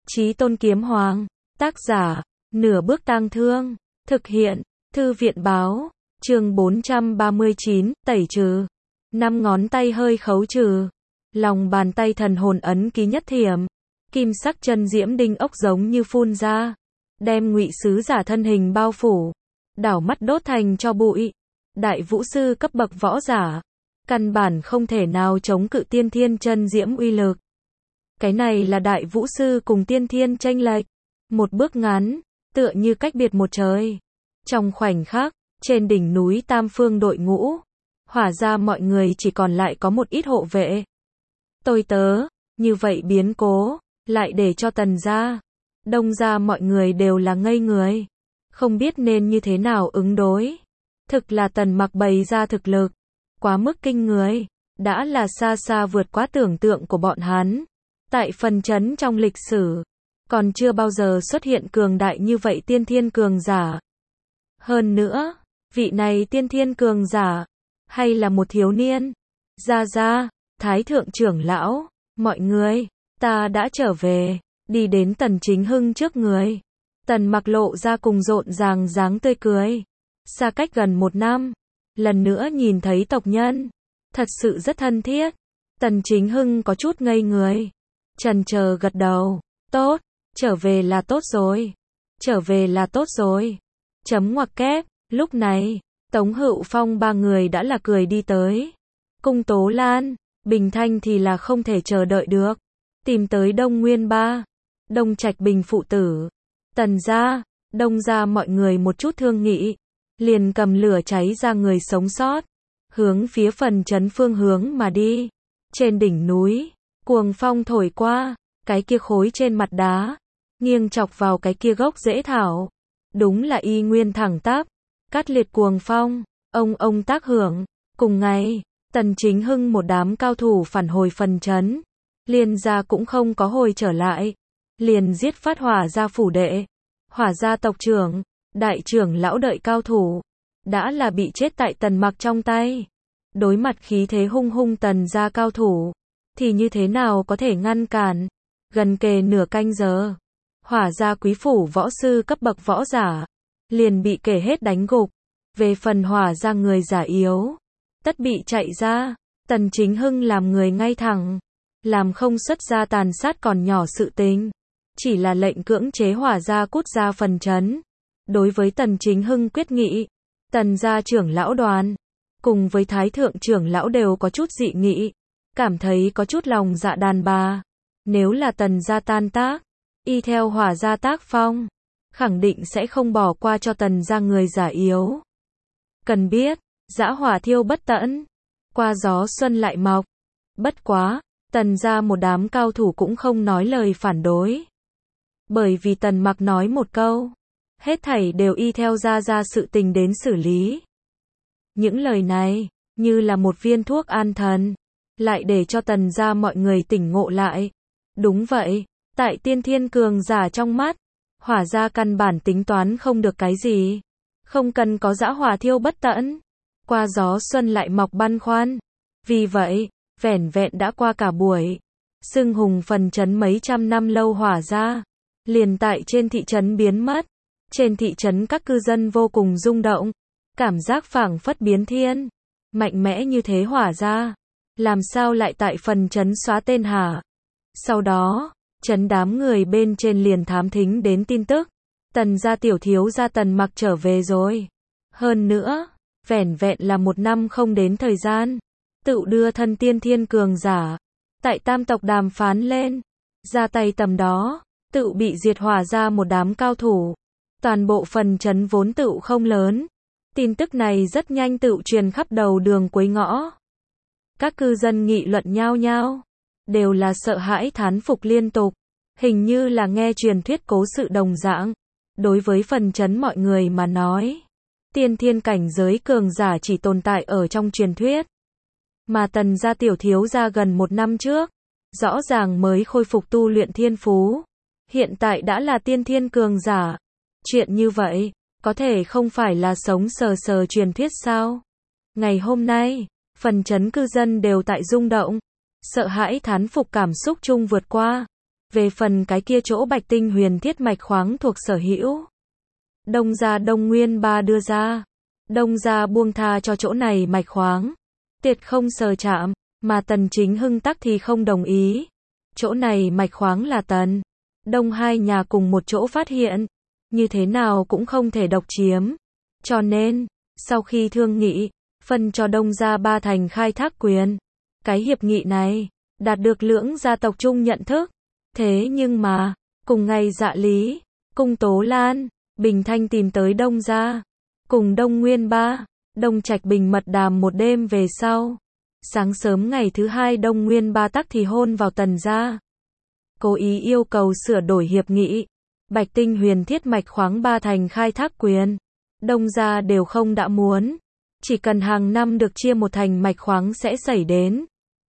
Chí Tôn Kiếm Hoàng. Tác giả, Nửa Bước Tang Thương. Thực hiện, Thư viện Báo. Chương 439, tẩy trừ. 5 ngón tay hơi khấu trừ. Lòng bàn tay thần hồn ấn ký nhất thiểm. Kim sắc chân diễm đinh ốc giống như phun ra. Đem Ngụy sứ giả thân hình bao phủ. Đảo mắt đốt thành cho bụi. Đại vũ sư cấp bậc võ giả. Căn bản không thể nào chống cự tiên thiên chân diễm uy lực. Cái này là đại vũ sư cùng tiên thiên chênh lệch. Một bước ngắn, tựa như cách biệt một trời. Trong khoảnh khắc, trên đỉnh núi Tam Phương đội ngũ, hỏa ra mọi người chỉ còn lại có một ít hộ vệ. Tôi tớ, như vậy biến cố, lại để cho Tần gia, Đông gia mọi người đều là ngây người. Không biết nên như thế nào ứng đối. Thực là Tần Mặc bày ra thực lực, quá mức kinh người, đã là xa xa vượt quá tưởng tượng của bọn hắn. Tại phần chấn trong lịch sử, còn chưa bao giờ xuất hiện cường đại như vậy tiên thiên cường giả. Hơn nữa, vị này tiên thiên cường giả, hay là một thiếu niên. Gia, Thái thượng trưởng lão, mọi người, ta đã trở về, đi đến Tần Chính Hưng trước người. Tần Mặc lộ ra cùng rộn ràng dáng tươi cười. Xa cách gần 1 năm, lần nữa nhìn thấy tộc nhân, thật sự rất thân thiết. Tần Chính Hưng có chút ngây người, chần chờ gật đầu, tốt, trở về là tốt rồi, trở về là tốt rồi. Chấm ngoặc kép, lúc này, Tống Hữu Phong 3 người đã là cười đi tới. Cung Tố Lan, Bình Thanh thì là không thể chờ đợi được, tìm tới Đông Nguyên Ba, Đông Trạch Bình phụ tử, Tần gia, Đông gia mọi người một chút thương nghị, liền cầm lửa cháy ra người sống sót, hướng phía phần trấn phương hướng mà đi. Trên đỉnh núi, cuồng phong thổi qua, cái kia khối trên mặt đá, nghiêng chọc vào cái kia gốc rễ thảo. Đúng là y nguyên thẳng tắp, cắt liệt cuồng phong, ông tác hưởng. Cùng ngày, Tần Chính Hưng một đám cao thủ phản hồi phần trấn, liền gia cũng không có hồi trở lại, liền giết phát hỏa gia phủ đệ, hỏa gia tộc trưởng, đại trưởng lão đợi cao thủ, đã là bị chết tại Tần Mặc trong tay. Đối mặt khí thế hung hung Tần gia cao thủ, thì như thế nào có thể ngăn cản. Gần kề nửa canh giờ, hỏa gia quý phủ võ sư cấp bậc võ giả, liền bị kể hết đánh gục. Về phần hỏa gia người giả yếu, tất bị chạy ra. Tần Chính Hưng làm người ngay thẳng, làm không xuất ra tàn sát còn nhỏ sự tình, chỉ là lệnh cưỡng chế hỏa gia cút ra phần trấn. Đối với Tần Chính Hưng quyết nghị, Tần gia trưởng lão đoàn, cùng với Thái thượng trưởng lão đều có chút dị nghị, cảm thấy có chút lòng dạ đàn bà. Nếu là Tần gia tan tác, y theo hỏa gia tác phong, khẳng định sẽ không bỏ qua cho Tần gia người giả yếu. Cần biết, dã hỏa thiêu bất tận, qua gió xuân lại mọc. Bất quá, Tần gia một đám cao thủ cũng không nói lời phản đối. Bởi vì Tần Mặc nói một câu, hết thảy đều y theo gia sự tình đến xử lý. Những lời này, như là một viên thuốc an thần, lại để cho Tần gia mọi người tỉnh ngộ lại. Đúng vậy, tại tiên thiên cường giả trong mắt, hỏa gia căn bản tính toán không được cái gì. Không cần có dã hỏa thiêu bất tận, qua gió xuân lại mọc băn khoăn. Vì vậy, vẻn vẹn đã qua cả buổi, xưng hùng phần trấn mấy trăm năm lâu hỏa gia, liền tại trên thị trấn biến mất. Trên thị trấn các cư dân vô cùng rung động, cảm giác phảng phất biến thiên. Mạnh mẽ như thế hỏa gia, làm sao lại tại phần trấn xóa tên hả? Sau đó, trấn đám người bên trên liền thám thính đến tin tức, Tần gia tiểu thiếu gia Tần Mặc trở về rồi. Hơn nữa, vẻn vẹn là 1 năm không đến thời gian, tự đưa thân tiên thiên cường giả, tại tam tộc đàm phán lên, ra tay tầm đó, tự bị diệt hỏa ra một đám cao thủ. Toàn bộ phần trấn vốn tự không lớn, tin tức này rất nhanh tự truyền khắp đầu đường cuối ngõ. Các cư dân nghị luận nhao nhao, đều là sợ hãi thán phục liên tục, hình như là nghe truyền thuyết cố sự đồng dạng. Đối với phần trấn mọi người mà nói, tiên thiên cảnh giới cường giả chỉ tồn tại ở trong truyền thuyết. Mà Tần gia tiểu thiếu gia gần 1 năm trước, rõ ràng mới khôi phục tu luyện thiên phú, hiện tại đã là tiên thiên cường giả. Chuyện như vậy, có thể không phải là sống sờ truyền thuyết sao? Ngày hôm nay, phần trấn cư dân đều tại rung động, sợ hãi thán phục cảm xúc chung vượt qua. Về phần cái kia chỗ Bạch Tinh Huyền Thiết mạch khoáng thuộc sở hữu, Đông gia Đông Nguyên Ba đưa ra. Đông gia buông tha cho chỗ này mạch khoáng, tuyệt không sờ chạm, mà Tần Chính Hưng tắc thì không đồng ý. Chỗ này mạch khoáng là Tần, Đông hai nhà cùng một chỗ phát hiện, như thế nào cũng không thể độc chiếm. Cho nên, sau khi thương nghị, phân cho Đông gia 3 thành khai thác quyền. Cái hiệp nghị này, đạt được lưỡng gia tộc chung nhận thức. Thế nhưng mà, cùng ngày Dạ Lý, cùng Tố Lan, Bình Thanh tìm tới Đông gia, cùng Đông Nguyên Ba, Đông Trạch Bình mật đàm một đêm về sau. Sáng sớm ngày thứ hai Đông Nguyên Ba tắc thì hôn vào Tần gia. Cố ý yêu cầu sửa đổi hiệp nghị. Bạch Tinh Huyền Thiết mạch khoáng 3 thành khai thác quyền. Đông gia đều không đã muốn. Chỉ cần hàng năm được chia một thành mạch khoáng sẽ xảy đến.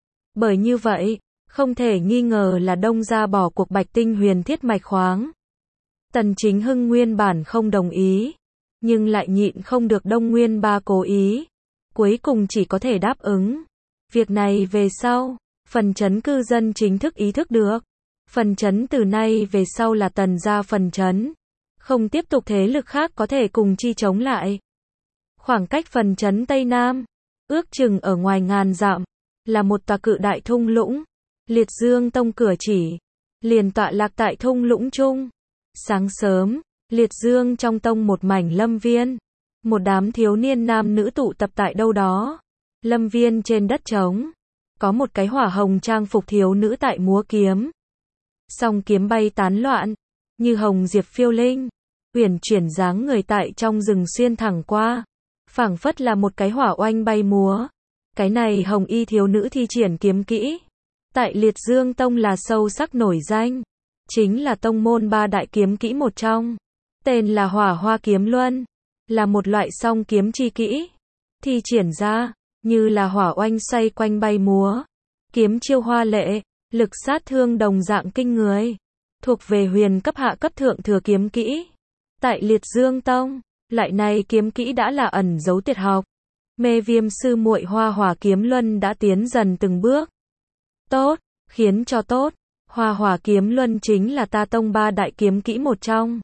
Bởi như vậy, không thể nghi ngờ là Đông gia bỏ cuộc Bạch Tinh Huyền Thiết mạch khoáng. Tần Chính Hưng nguyên bản không đồng ý, nhưng lại nhịn không được Đông Nguyên Ba cố ý. Cuối cùng chỉ có thể đáp ứng. Việc này về sau, phần trấn cư dân chính thức ý thức được. Phần trấn từ nay về sau là Tần gia phần trấn. Không tiếp tục thế lực khác có thể cùng chi chống lại. Khoảng cách phần trấn Tây Nam, ước chừng ở ngoài ngàn dặm, là một tòa cự đại thung lũng. Liệt Dương Tông cửa chỉ, liền tọa lạc tại thung lũng trung. Sáng sớm, Liệt Dương trong tông một mảnh lâm viên. Một đám thiếu niên nam nữ tụ tập tại đâu đó. Lâm viên trên đất trống, có một cái hỏa hồng trang phục thiếu nữ tại múa kiếm. Song kiếm bay tán loạn, như hồng diệp phiêu linh, uyển chuyển dáng người tại trong rừng xuyên thẳng qua, phảng phất là một cái hỏa oanh bay múa. Cái này hồng y thiếu nữ thi triển kiếm kỹ, tại Liệt Dương Tông là sâu sắc nổi danh, chính là tông môn 3 đại kiếm kỹ một trong, tên là Hỏa Hoa Kiếm Luân, là một loại song kiếm chi kỹ, thi triển ra như là hỏa oanh xoay quanh bay múa, kiếm chiêu hoa lệ, lực sát thương đồng dạng kinh người, thuộc về huyền cấp hạ cấp thượng thừa kiếm kỹ. Tại Liệt Dương Tông, loại này kiếm kỹ đã là ẩn dấu tuyệt học. Mê Viêm sư muội Hoa Hỏa Kiếm Luân đã tiến dần từng bước. Tốt, khiến cho tốt, Hoa Hỏa Kiếm Luân chính là ta tông 3 đại kiếm kỹ một trong.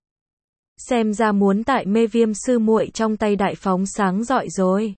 Xem ra muốn tại Mê Viêm sư muội trong tay đại phóng sáng rọi rồi.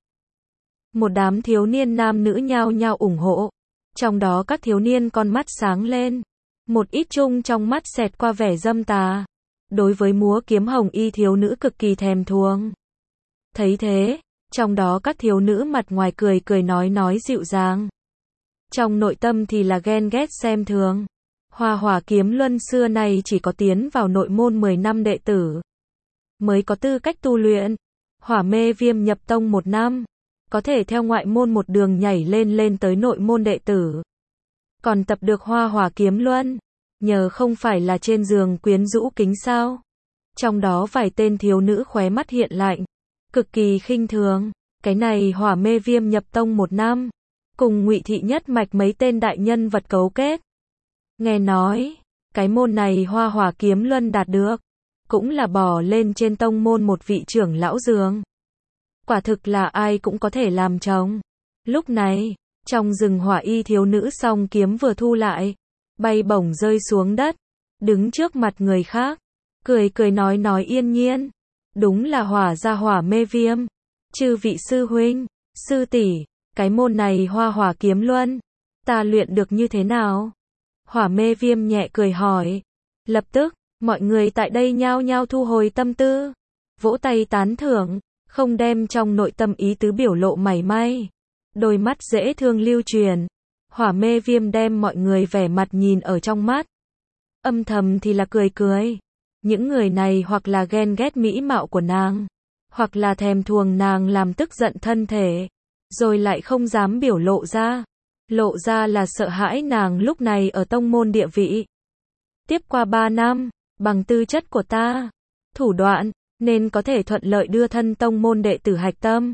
Một đám thiếu niên nam nữ nhao nhao ủng hộ. Trong đó các thiếu niên con mắt sáng lên. Một ít chung trong mắt xẹt qua vẻ dâm tà. Đối với múa kiếm hồng y thiếu nữ cực kỳ thèm thuồng. Thấy thế, trong đó các thiếu nữ mặt ngoài cười cười nói dịu dàng. Trong nội tâm thì là ghen ghét xem thường. Hoa Hỏa Kiếm Luân xưa nay chỉ có tiến vào nội môn 10 năm đệ tử mới có tư cách tu luyện. Hỏa Mê Viêm nhập tông 1 năm, có thể theo ngoại môn một đường nhảy lên tới nội môn đệ tử. Còn tập được Hoa Hỏa Kiếm Luân, nhờ không phải là trên giường quyến rũ kính sao. Trong đó vài tên thiếu nữ khóe mắt hiện lạnh, cực kỳ khinh thường. Cái này Hỏa Mê Viêm nhập tông 1 năm, cùng Ngụy Thị nhất mạch mấy tên đại nhân vật cấu kết. Nghe nói, cái môn này Hoa Hỏa Kiếm Luân đạt được, cũng là bỏ lên trên tông môn một vị trưởng lão giường. Quả thực là ai cũng có thể làm chồng. Lúc này, trong rừng hỏa y thiếu nữ song kiếm vừa thu lại, bay bổng rơi xuống đất, đứng trước mặt người khác, cười cười nói yên nhiên. Đúng là Hỏa gia Hỏa Mê Viêm. Chư vị sư huynh, sư tỷ, cái môn này Hoa Hỏa Kiếm Luân, ta luyện được như thế nào? Hỏa Mê Viêm nhẹ cười hỏi. Lập tức, mọi người tại đây nhao nhao thu hồi tâm tư, vỗ tay tán thưởng, không đem trong nội tâm ý tứ biểu lộ mảy may. Đôi mắt dễ thương lưu truyền. Hỏa Mê Viêm đem mọi người vẻ mặt nhìn ở trong mắt. Âm thầm thì là cười cười. Những người này hoặc là ghen ghét mỹ mạo của nàng, hoặc là thèm thuồng nàng làm tức giận thân thể, rồi lại không dám biểu lộ ra. Lộ ra là sợ hãi nàng lúc này ở tông môn địa vị. Tiếp qua 3 năm, bằng tư chất của ta, thủ đoạn, nên có thể thuận lợi đưa thân tông môn đệ tử hạch tâm.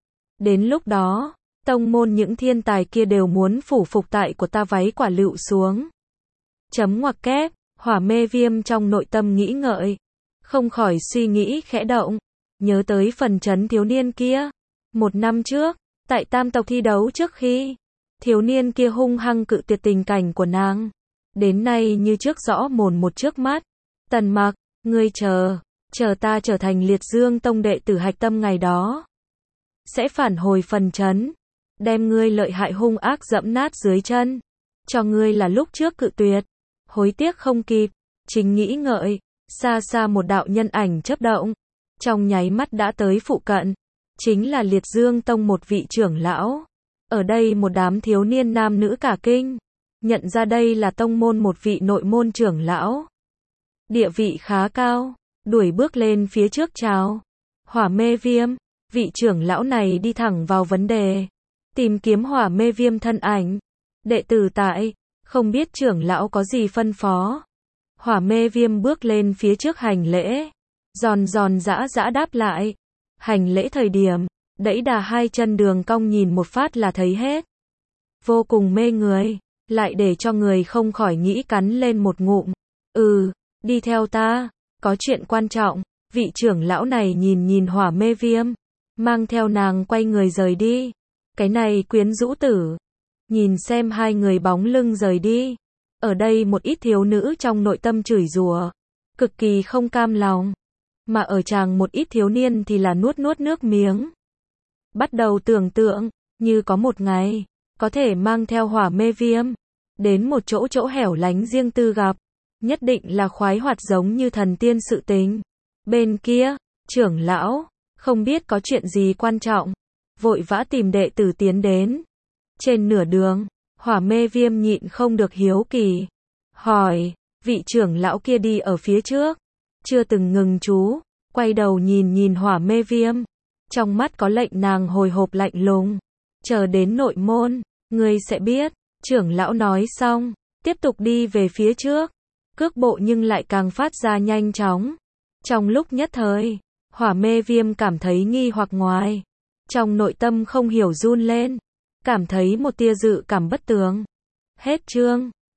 Đến lúc đó, tông môn những thiên tài kia đều muốn phủ phục tại của ta váy quả lựu xuống. Chấm ngoặc kép, Hỏa Mê Viêm trong nội tâm nghĩ ngợi, không khỏi suy nghĩ khẽ động, nhớ tới phần trấn thiếu niên kia. 1 năm trước, tại tam tộc thi đấu trước khi, thiếu niên kia hung hăng cự tuyệt tình cảnh của nàng. đến nay như trước rõ mồn một trước mắt. Tần Mặc, ngươi chờ ta trở thành Liệt Dương Tông đệ tử hạch tâm ngày đó. Sẽ phản hồi phần trấn, đem ngươi lợi hại hung ác dẫm nát dưới chân. Cho ngươi là lúc trước cự tuyệt, hối tiếc không kịp. Chính nghĩ ngợi, xa xa một đạo nhân ảnh chớp động, trong nháy mắt đã tới phụ cận. Chính là Liệt Dương Tông một vị trưởng lão. Ở đây một đám thiếu niên nam nữ cả kinh, nhận ra đây là tông môn một vị nội môn trưởng lão. Địa vị khá cao, đuổi bước lên phía trước chào. Hỏa Mê Viêm, vị trưởng lão này đi thẳng vào vấn đề, tìm kiếm Hỏa Mê Viêm thân ảnh. Đệ tử tại, không biết trưởng lão có gì phân phó. Hỏa Mê Viêm bước lên phía trước hành lễ, giòn giòn giã giã đáp lại. Hành lễ thời điểm, đẫy đà hai chân đường cong nhìn một phát là thấy hết. Vô cùng mê người, lại để cho người không khỏi nghĩ cắn lên một ngụm. Đi theo ta, có chuyện quan trọng. Vị trưởng lão này nhìn Hỏa Mê Viêm, mang theo nàng quay người rời đi. Cái này quyến rũ tử. Nhìn xem hai người bóng lưng rời đi. Ở đây một ít thiếu nữ trong nội tâm chửi rủa, cực kỳ không cam lòng. Mà ở chàng một ít thiếu niên thì là nuốt nước miếng. Bắt đầu tưởng tượng, như có một ngày, có thể mang theo Hỏa Mê Viêm, đến một chỗ hẻo lánh riêng tư gặp. Nhất định là khoái hoạt giống như thần tiên sự tình. Bên kia, trưởng lão, không biết có chuyện gì quan trọng, vội vã tìm đệ tử tiến đến. Trên nửa đường, Hỏa Mê Viêm nhịn không được hiếu kỳ. Hỏi, vị trưởng lão kia đi ở phía trước, chưa từng ngừng chú, quay đầu nhìn Hỏa Mê Viêm. Trong mắt có lệnh nàng hồi hộp lạnh lùng. Chờ đến nội môn, ngươi sẽ biết. Trưởng lão nói xong, tiếp tục đi về phía trước. Cước bộ nhưng lại càng phát ra nhanh chóng. Trong lúc nhất thời, Hỏa Mê Viêm cảm thấy nghi hoặc ngoài. Trong nội tâm không hiểu run lên. Cảm thấy một tia dự cảm bất tường. Hết chương.